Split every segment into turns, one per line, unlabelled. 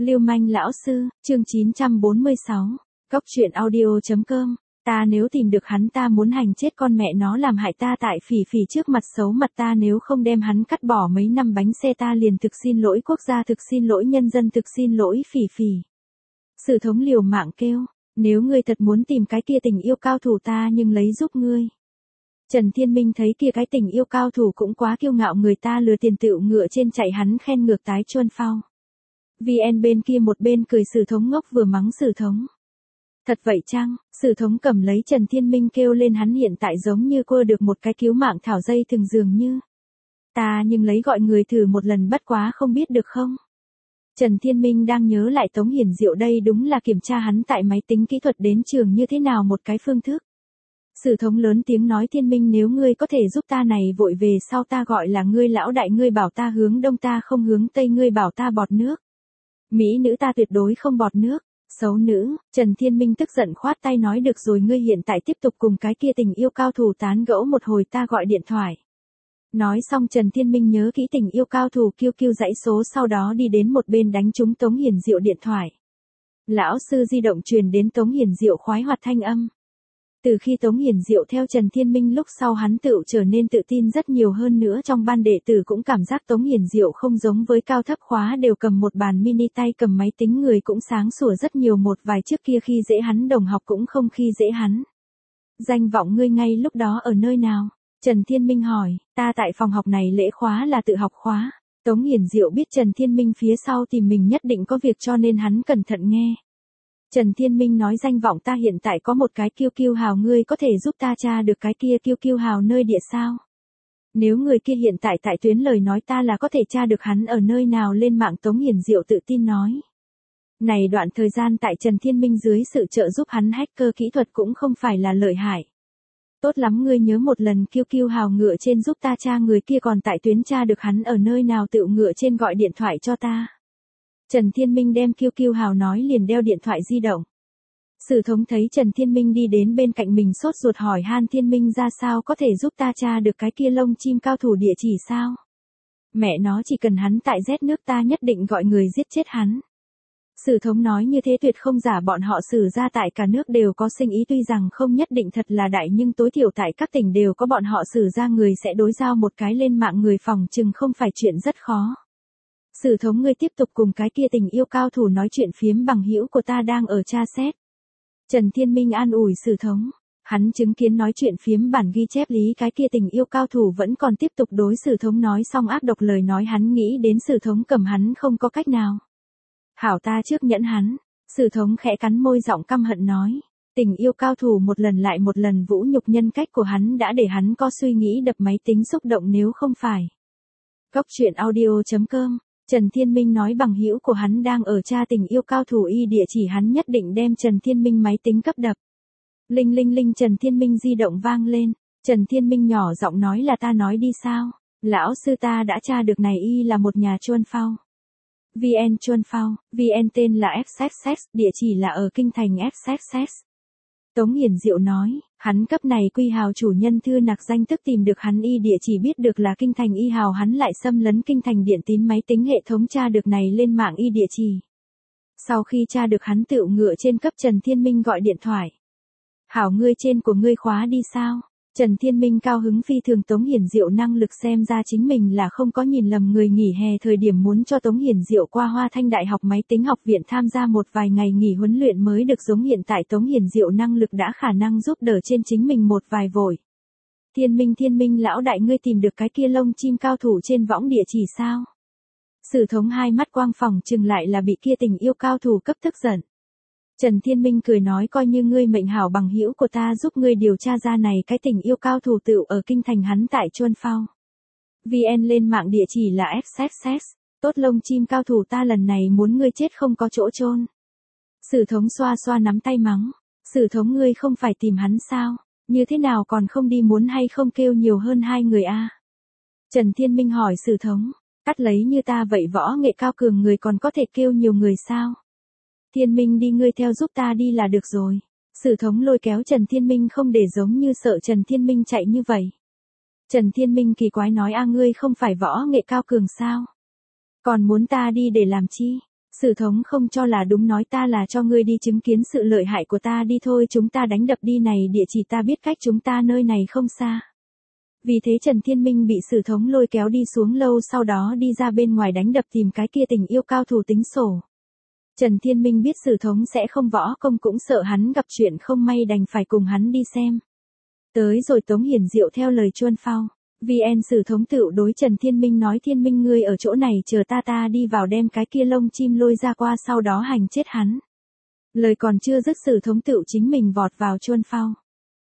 Lưu manh lão sư, chương 946, Cốc truyện audio.com, ta nếu tìm được hắn ta muốn hành chết con mẹ nó làm hại ta tại Phỉ Phỉ trước mặt xấu mặt ta nếu không đem hắn cắt bỏ mấy năm bánh xe ta liền thực xin lỗi quốc gia thực xin lỗi nhân dân thực xin lỗi Phỉ Phỉ. Sử thống liều mạng kêu, nếu ngươi thật muốn tìm cái kia tình yêu cao thủ ta nhưng lấy giúp ngươi. Trần Thiên Minh thấy kia cái tình yêu cao thủ cũng quá kiêu ngạo người ta lừa tiền tựu ngựa trên chạy hắn khen ngược tái chuôn phao. VN bên kia một bên cười Sử thống ngốc vừa mắng Sử thống. Thật vậy chăng? Sử thống cầm lấy Trần Thiên Minh kêu lên hắn hiện tại giống như cô được một cái cứu mạng thảo dây thường dường như. Ta nhưng lấy gọi người thử một lần bất quá không biết được không? Trần Thiên Minh đang nhớ lại Tống Hiển Diệu đây đúng là kiểm tra hắn tại máy tính kỹ thuật đến trường như thế nào một cái phương thức. Sử thống lớn tiếng nói Thiên Minh nếu ngươi có thể giúp ta này vội về sau ta gọi là ngươi lão đại ngươi bảo ta hướng đông ta không hướng tây ngươi bảo ta bọt nước. Mỹ nữ ta tuyệt đối không bọt nước. Xấu nữ, Trần Thiên Minh tức giận khoát tay nói được rồi ngươi hiện tại tiếp tục cùng cái kia tình yêu cao thủ tán gẫu một hồi ta gọi điện thoại. Nói xong Trần Thiên Minh nhớ kỹ tình yêu cao thủ kêu kêu dãy số sau đó đi đến một bên đánh trúng Tống Hiển Diệu điện thoại. Lão sư di động truyền đến Tống Hiển Diệu khoái hoạt thanh âm. Từ khi Tống Hiển Diệu theo Trần Thiên Minh lúc sau hắn tự trở nên tự tin rất nhiều hơn nữa trong ban đệ tử cũng cảm giác Tống Hiển Diệu không giống với cao thấp khóa đều cầm một bàn mini tay cầm máy tính người cũng sáng sủa rất nhiều một vài trước kia khi dễ hắn đồng học cũng không khi dễ hắn. Danh vọng ngươi ngay lúc đó ở nơi nào? Trần Thiên Minh hỏi, ta tại phòng học này lễ khóa là tự học khóa. Tống Hiển Diệu biết Trần Thiên Minh phía sau tìm mình nhất định có việc cho nên hắn cẩn thận nghe. Trần Thiên Minh nói danh vọng ta hiện tại có một cái kiêu kiêu hào ngươi có thể giúp ta tra được cái kia kiêu kiêu hào nơi địa sao? Nếu người kia hiện tại tại tuyến lời nói ta là có thể tra được hắn ở nơi nào lên mạng Tống Hiển Diệu tự tin nói. Này đoạn thời gian tại Trần Thiên Minh dưới sự trợ giúp hắn hacker kỹ thuật cũng không phải là lợi hại. Tốt lắm ngươi nhớ một lần kiêu kiêu hào ngựa trên giúp ta tra người kia còn tại tuyến tra được hắn ở nơi nào tự ngựa trên gọi điện thoại cho ta. Trần Thiên Minh đem kiêu kiêu hào nói liền đeo điện thoại di động. Sử thống thấy Trần Thiên Minh đi đến bên cạnh mình sốt ruột hỏi han Thiên Minh ra sao có thể giúp ta tra được cái kia lông chim cao thủ địa chỉ sao? Mẹ nó chỉ cần hắn tại Z nước ta nhất định gọi người giết chết hắn. Sử thống nói như thế tuyệt không giả bọn họ Sử ra tại cả nước đều có sinh ý tuy rằng không nhất định thật là đại nhưng tối thiểu tại các tỉnh đều có bọn họ Sử ra người sẽ đối giao một cái lên mạng người phòng chừng không phải chuyện rất khó. Sử thống ngươi tiếp tục cùng cái kia tình yêu cao thủ nói chuyện phiếm bằng hữu của ta đang ở tra xét. Trần Thiên Minh an ủi Sử thống. Hắn chứng kiến nói chuyện phiếm bản ghi chép lý cái kia tình yêu cao thủ vẫn còn tiếp tục đối Sử thống nói xong ác độc lời nói hắn nghĩ đến Sử thống cầm hắn không có cách nào. Hảo ta trước nhẫn hắn. Sử thống khẽ cắn môi giọng căm hận nói. Tình yêu cao thủ một lần lại một lần vũ nhục nhân cách của hắn đã để hắn có suy nghĩ đập máy tính xúc động nếu không phải. Cốc truyện audio.com Trần Thiên Minh nói bằng hữu của hắn đang ở tra tình yêu cao thủ y địa chỉ hắn nhất định đem Trần Thiên Minh máy tính cấp đập. Linh linh linh Trần Thiên Minh di động vang lên. Trần Thiên Minh nhỏ giọng nói là ta nói đi sao? Lão sư ta đã tra được này y là một nhà chuôn phao. VN chuôn phao, VN tên là FSS, địa chỉ là ở kinh thành FSS. Tống Hiển Diệu nói, hắn cấp này quy hào chủ nhân thư nặc danh tức tìm được hắn y địa chỉ biết được là kinh thành y hào hắn lại xâm lấn kinh thành điện tín máy tính hệ thống tra được này lên mạng y địa chỉ. Sau khi tra được hắn tự ngựa trên cấp Trần Thiên Minh gọi điện thoại. Hảo ngươi trên của ngươi khóa đi sao? Trần Thiên Minh cao hứng phi thường Tống Hiển Diệu năng lực xem ra chính mình là không có nhìn lầm người nghỉ hè thời điểm muốn cho Tống Hiển Diệu qua Hoa Thanh Đại học Máy tính học viện tham gia một vài ngày nghỉ huấn luyện mới được giống hiện tại Tống Hiển Diệu năng lực đã khả năng giúp đỡ trên chính mình một vài vội. Thiên Minh lão đại ngươi tìm được cái kia lông chim cao thủ trên võng địa chỉ sao? Sử thống hai mắt quang phỏng chừng lại là bị kia tình yêu cao thủ cấp tức giận. Trần Thiên Minh cười nói coi như ngươi mệnh hảo bằng hữu của ta giúp ngươi điều tra ra này cái tình yêu cao thủ tựu ở kinh thành hắn tại chuôn phao. VN lên mạng địa chỉ là FSS, tốt lông chim cao thủ ta lần này muốn ngươi chết không có chỗ chôn. Sử thống xoa xoa nắm tay mắng, Sử thống ngươi không phải tìm hắn sao, như thế nào còn không đi muốn hay không kêu nhiều hơn hai người a? Trần Thiên Minh hỏi Sử thống, cắt lấy như ta vậy võ nghệ cao cường người còn có thể kêu nhiều người sao? Thiên Minh đi ngươi theo giúp ta đi là được rồi. Sử thống lôi kéo Trần Thiên Minh không để giống như sợ Trần Thiên Minh chạy như vậy. Trần Thiên Minh kỳ quái nói a ngươi không phải võ nghệ cao cường sao? Còn muốn ta đi để làm chi? Sử thống không cho là đúng, nói ta là cho ngươi đi chứng kiến sự lợi hại của ta đi thôi, chúng ta đánh đập đi này, địa chỉ ta biết cách chúng ta nơi này không xa. Vì thế Trần Thiên Minh bị Sử thống lôi kéo đi xuống lâu, sau đó đi ra bên ngoài đánh đập tìm cái kia tình yêu cao thủ tính sổ. Trần Thiên Minh biết Sử thống sẽ không võ công, cũng sợ hắn gặp chuyện không may, đành phải cùng hắn đi xem. Tới rồi Tống Hiển Diệu theo lời Chuân Phao. VN Sử thống tựu đối Trần Thiên Minh nói, Thiên Minh ngươi ở chỗ này chờ ta đi vào đem cái kia lông chim lôi ra qua, sau đó hành chết hắn. Lời còn chưa dứt Sử thống tựu chính mình vọt vào Chuân Phao.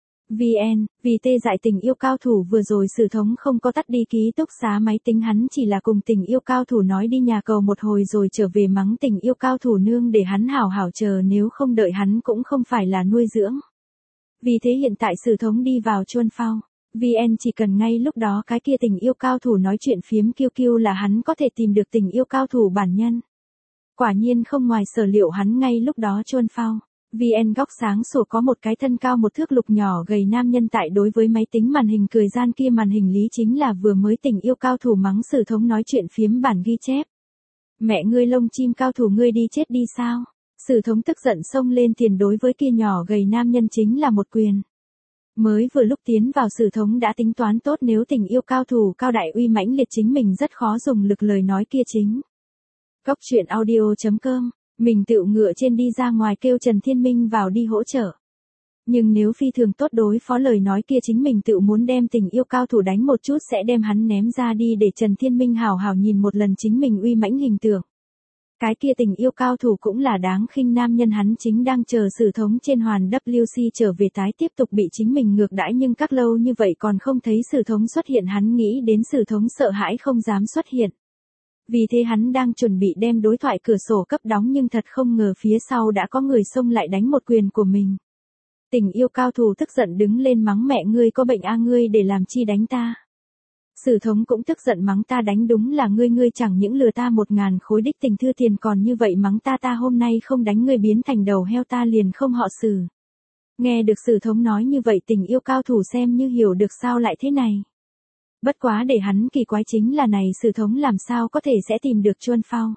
VN, vì tê dại tình yêu cao thủ vừa rồi Sử thống không có tắt đi ký túc xá máy tính, hắn chỉ là cùng tình yêu cao thủ nói đi nhà cầu một hồi rồi trở về, mắng tình yêu cao thủ nương để hắn hảo hảo chờ, nếu không đợi hắn cũng không phải là nuôi dưỡng. Vì thế hiện tại Sử thống đi vào Chuân Phao. VN chỉ cần ngay lúc đó cái kia tình yêu cao thủ nói chuyện phiếm kiêu kiêu là hắn có thể tìm được tình yêu cao thủ bản nhân. Quả nhiên không ngoài sở liệu, hắn ngay lúc đó Chuân Phao. VN góc sáng sủa có một cái thân cao 1 thước lục nhỏ gầy nam nhân tại đối với máy tính màn hình cười gian, kia màn hình lý chính là vừa mới tình yêu cao thủ mắng Sử thống nói chuyện phiếm bản ghi chép. Mẹ ngươi lông chim cao thủ, ngươi đi chết đi sao? Sử thống tức giận xông lên tiền đối với kia nhỏ gầy nam nhân chính là một quyền. Mới vừa lúc tiến vào Sử thống đã tính toán tốt, nếu tình yêu cao thủ cao đại uy mãnh liệt chính mình rất khó dùng lực, lời nói kia chính. Góc truyện audio.com, mình tựu ngựa trên đi ra ngoài kêu Trần Thiên Minh vào đi hỗ trợ. Nhưng nếu phi thường tốt đối phó lời nói kia chính mình tựu muốn đem tình yêu cao thủ đánh một chút, sẽ đem hắn ném ra đi để Trần Thiên Minh hào hào nhìn một lần chính mình uy mãnh hình tượng. Cái kia tình yêu cao thủ cũng là đáng khinh nam nhân, hắn chính đang chờ Sử thống trên hoàn WC trở về tái tiếp tục bị chính mình ngược đãi, nhưng các lâu như vậy còn không thấy Sử thống xuất hiện, hắn nghĩ đến Sử thống sợ hãi không dám xuất hiện. Vì thế hắn đang chuẩn bị đem đối thoại cửa sổ cấp đóng, nhưng thật không ngờ phía sau đã có người xông lại đánh một quyền của mình. Tình yêu cao thủ tức giận đứng lên mắng, mẹ ngươi có bệnh a, ngươi để làm chi đánh ta? Sử thống cũng tức giận mắng, ta đánh đúng là ngươi chẳng những lừa ta 1.000 khối đích tình thư tiền còn như vậy mắng ta hôm nay không đánh ngươi biến thành đầu heo ta liền không họ Sử. Nghe được Sử thống nói như vậy, tình yêu cao thủ xem như hiểu được sao lại thế này. Bất quá để hắn kỳ quái chính là này Sử thống làm sao có thể sẽ tìm được Chuân Phao.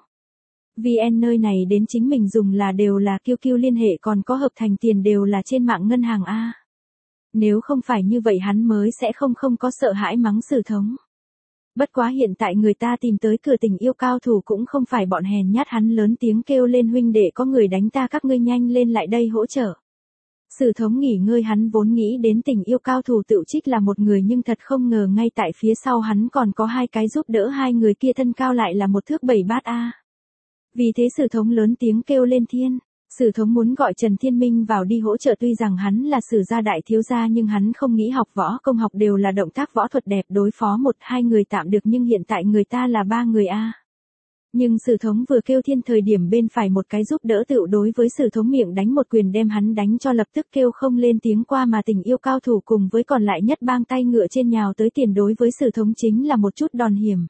VN nơi này đến chính mình dùng là đều là QQ liên hệ, còn có hợp thành tiền đều là trên mạng ngân hàng A. Nếu không phải như vậy hắn mới sẽ không có sợ hãi mắng Sử thống. Bất quá hiện tại người ta tìm tới cửa tình yêu cao thủ cũng không phải bọn hèn nhát, hắn lớn tiếng kêu lên, huynh đệ có người đánh ta, các ngươi nhanh lên lại đây hỗ trợ. Sử thống nghỉ ngơi, hắn vốn nghĩ đến tình yêu cao thủ tự trích là một người, nhưng thật không ngờ ngay tại phía sau hắn còn có 2 cái giúp đỡ, 2 người kia thân cao lại là 1 thước 7 bát A. Vì thế Sử thống lớn tiếng kêu lên thiên. Sử thống muốn gọi Trần Thiên Minh vào đi hỗ trợ, tuy rằng hắn là Sử gia đại thiếu gia nhưng hắn không nghĩ học võ công, học đều là động tác võ thuật đẹp, đối phó 1-2 người tạm được, nhưng hiện tại người ta là 3 người A. Nhưng Sử thống vừa kêu thiên thời điểm bên phải một cái giúp đỡ tựu đối với Sử thống miệng đánh một quyền đem hắn đánh cho lập tức kêu không lên tiếng qua, mà tình yêu cao thủ cùng với còn lại nhất bang tay ngựa trên nhào tới tiền đối với Sử thống chính là một chút đòn hiểm.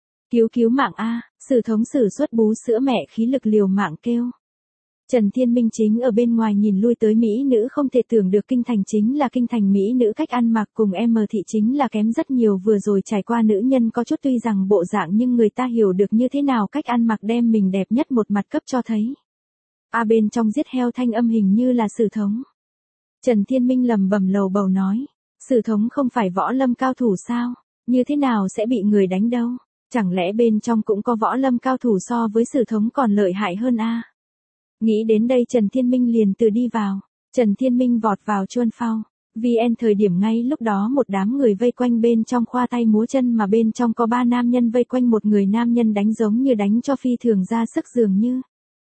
Cứu mạng A, Sử thống sử xuất bú sữa mẹ khí lực liều mạng kêu. Trần Thiên Minh chính ở bên ngoài nhìn lui tới mỹ nữ, không thể tưởng được kinh thành chính là kinh thành, mỹ nữ cách ăn mặc cùng M thị chính là kém rất nhiều, vừa rồi trải qua nữ nhân có chút tuy rằng bộ dạng nhưng người ta hiểu được như thế nào cách ăn mặc đem mình đẹp nhất một mặt cấp cho thấy. Bên trong giết heo thanh âm hình như là Sử thống. Trần Thiên Minh lầm bầm lầu bầu nói, Sử thống không phải võ lâm cao thủ sao, như thế nào sẽ bị người đánh đâu, chẳng lẽ bên trong cũng có võ lâm cao thủ so với Sử thống còn lợi hại hơn a? Nghĩ đến đây Trần Thiên Minh liền từ đi vào. Trần Thiên Minh vọt vào Chuân Phao. VN thời điểm ngay lúc đó một đám người vây quanh bên trong khoa tay múa chân, mà bên trong có 3 nam nhân vây quanh một người nam nhân đánh giống như đánh cho phi thường ra sức dường như.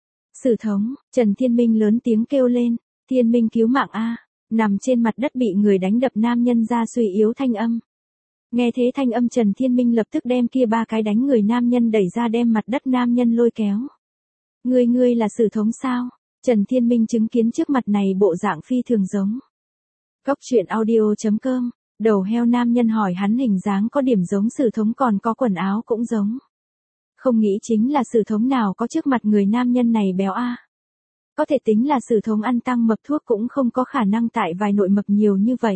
Sử thống, Trần Thiên Minh lớn tiếng kêu lên, Thiên Minh cứu mạng A, nằm trên mặt đất bị người đánh đập nam nhân ra suy yếu thanh âm. Nghe thế thanh âm Trần Thiên Minh lập tức đem kia 3 cái đánh người nam nhân đẩy ra, đem mặt đất nam nhân lôi kéo. Ngươi là Sử thống sao? Trần Thiên Minh chứng kiến trước mặt này bộ dạng phi thường giống. Góc truyện audio.com, đầu heo nam nhân hỏi hắn hình dáng có điểm giống Sử thống, còn có quần áo cũng giống. Không nghĩ chính là Sử thống nào có trước mặt người nam nhân này béo a. Có thể tính là Sử thống ăn tăng mập thuốc cũng không có khả năng tại vài nội mập nhiều như vậy.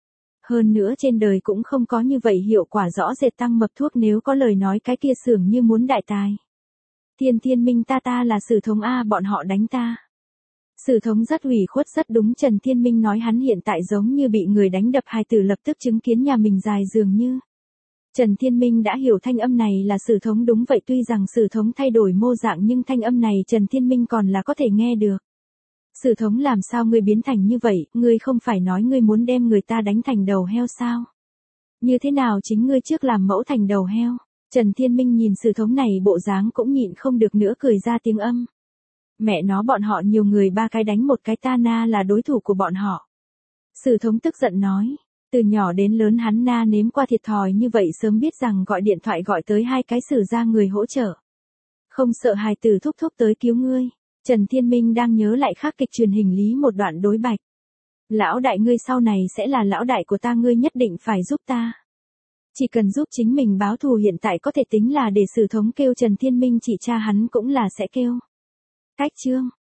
Hơn nữa trên đời cũng không có như vậy hiệu quả rõ rệt tăng mập thuốc, nếu có lời nói cái kia xưởng như muốn đại tài. Thiên Minh ta là Sử Thống a, bọn họ đánh ta. Sử Thống rất ủy khuất rất đúng, Trần Thiên Minh nói hắn hiện tại giống như bị người đánh đập, hài tử lập tức chứng kiến nhà mình dài dường như. Trần Thiên Minh đã hiểu thanh âm này là Sử Thống, đúng vậy, tuy rằng Sử Thống thay đổi mô dạng nhưng thanh âm này Trần Thiên Minh còn là có thể nghe được. Sử Thống, làm sao ngươi biến thành như vậy, ngươi không phải nói ngươi muốn đem người ta đánh thành đầu heo sao? Như thế nào chính ngươi trước làm mẫu thành đầu heo? Trần Thiên Minh nhìn Sử Thống này bộ dáng cũng nhịn không được nữa cười ra tiếng âm. Mẹ nó, bọn họ nhiều người ba cái đánh một cái, ta na là đối thủ của bọn họ. Sử Thống tức giận nói, từ nhỏ đến lớn hắn na nếm qua thiệt thòi như vậy, sớm biết rằng gọi điện thoại gọi tới 2 cái Sử ra người hỗ trợ. Không sợ hài tử thúc thúc tới cứu ngươi. Trần Thiên Minh đang nhớ lại khắc kịch truyền hình Lý một đoạn đối bạch. Lão đại, ngươi sau này sẽ là lão đại của ta, ngươi nhất định phải giúp ta. Chỉ cần giúp chính mình báo thù, hiện tại có thể tính là để Sử Thống kêu Trần Thiên Minh chỉ cha hắn cũng là sẽ kêu. Cách chương